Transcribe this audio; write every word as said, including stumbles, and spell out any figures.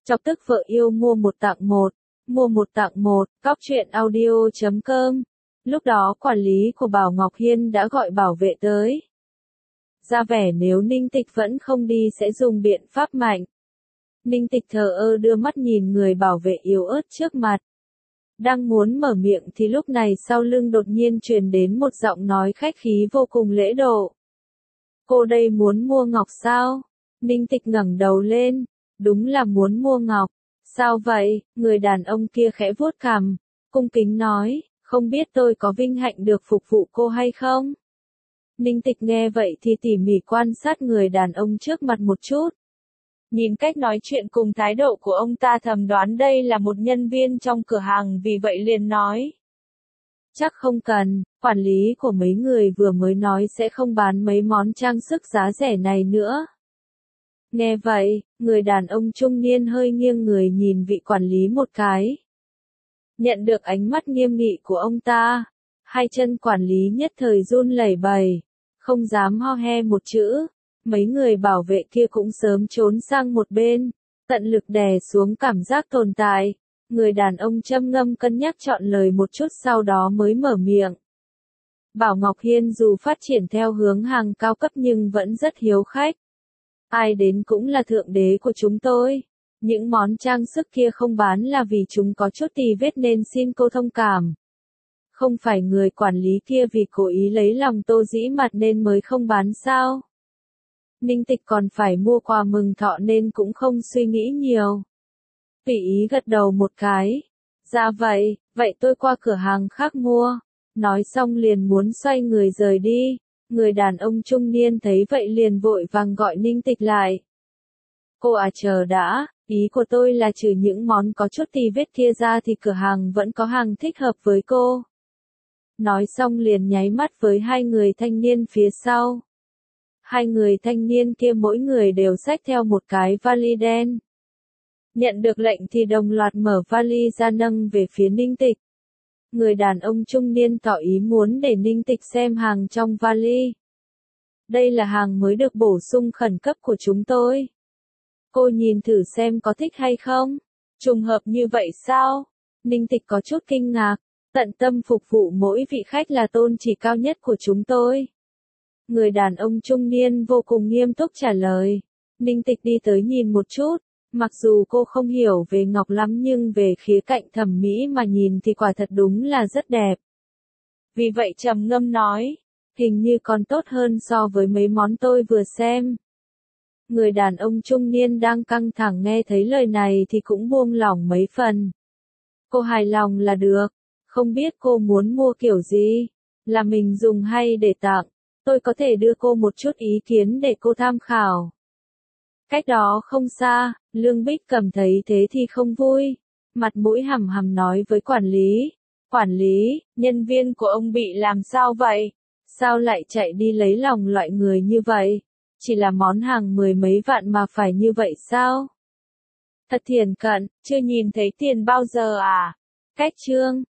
Chọc tức vợ yêu mua một tặng một, mua một tặng một, cóc truyện audio chấm com. Lúc đó quản lý của Bảo Ngọc Hiên đã gọi bảo vệ tới. Ra vẻ nếu Ninh Tịch vẫn không đi sẽ dùng biện pháp mạnh. Ninh Tịch thờ ơ đưa mắt nhìn người bảo vệ yếu ớt trước mặt. Đang muốn mở miệng thì lúc này sau lưng đột nhiên truyền đến một giọng nói khách khí vô cùng lễ độ. Cô đây muốn mua ngọc sao? Ninh Tịch ngẩng đầu lên. Đúng là muốn mua ngọc. Sao vậy? Người đàn ông kia khẽ vuốt cằm, cung kính nói, không biết tôi có vinh hạnh được phục vụ cô hay không? Ninh Tịch nghe vậy thì tỉ mỉ quan sát người đàn ông trước mặt một chút. Nhìn cách nói chuyện cùng thái độ của ông ta thầm đoán đây là một nhân viên trong cửa hàng, vì vậy liền nói. Chắc không cần, quản lý của mấy người vừa mới nói sẽ không bán mấy món trang sức giá rẻ này nữa. Nghe vậy, người đàn ông trung niên hơi nghiêng người nhìn vị quản lý một cái. Nhận được ánh mắt nghiêm nghị của ông ta, hai chân quản lý nhất thời run lẩy bẩy, không dám ho he một chữ. Mấy người bảo vệ kia cũng sớm trốn sang một bên, tận lực đè xuống cảm giác tồn tại. Người đàn ông châm ngâm cân nhắc chọn lời một chút sau đó mới mở miệng. Bảo Ngọc Hiên dù phát triển theo hướng hàng cao cấp nhưng vẫn rất hiếu khách. Ai đến cũng là thượng đế của chúng tôi. Những món trang sức kia không bán là vì chúng có chút tì vết nên xin cô thông cảm. Không phải người quản lý kia vì cố ý lấy lòng Tô Dĩ Mặt nên mới không bán sao? Ninh Tịch còn phải mua quà mừng thọ nên cũng không suy nghĩ nhiều. Tùy ý gật đầu một cái. Dạ vậy, vậy tôi qua cửa hàng khác mua. Nói xong liền muốn xoay người rời đi. Người đàn ông trung niên thấy vậy liền vội vàng gọi Ninh Tịch lại. Cô à chờ đã, ý của tôi là trừ những món có chút tì vết kia ra thì cửa hàng vẫn có hàng thích hợp với cô. Nói xong liền nháy mắt với hai người thanh niên phía sau. Hai người thanh niên kia mỗi người đều xách theo một cái vali đen. Nhận được lệnh thì đồng loạt mở vali ra nâng về phía Ninh Tịch. Người đàn ông trung niên tỏ ý muốn để Ninh Tịch xem hàng trong vali. Đây là hàng mới được bổ sung khẩn cấp của chúng tôi. Cô nhìn thử xem có thích hay không? Trùng hợp như vậy sao? Ninh Tịch có chút kinh ngạc, tận tâm phục vụ mỗi vị khách là tôn chỉ cao nhất của chúng tôi. Người đàn ông trung niên vô cùng nghiêm túc trả lời. Ninh Tịch đi tới nhìn một chút. Mặc dù cô không hiểu về ngọc lắm nhưng về khía cạnh thẩm mỹ mà nhìn thì quả thật đúng là rất đẹp. Vì vậy trầm ngâm nói, hình như còn tốt hơn so với mấy món tôi vừa xem. Người đàn ông trung niên đang căng thẳng nghe thấy lời này thì cũng buông lỏng mấy phần. Cô hài lòng là được, không biết cô muốn mua kiểu gì, là mình dùng hay để tặng, tôi có thể đưa cô một chút ý kiến để cô tham khảo. Cách đó không xa, Lương Bích Cầm thấy thế thì không vui, mặt mũi hầm hầm nói với quản lý, quản lý, nhân viên của ông bị làm sao vậy? Sao lại chạy đi lấy lòng loại người như vậy? Chỉ là món hàng mười mấy vạn mà phải như vậy sao? Thật thiển cận, chưa nhìn thấy tiền bao giờ à? Cách chương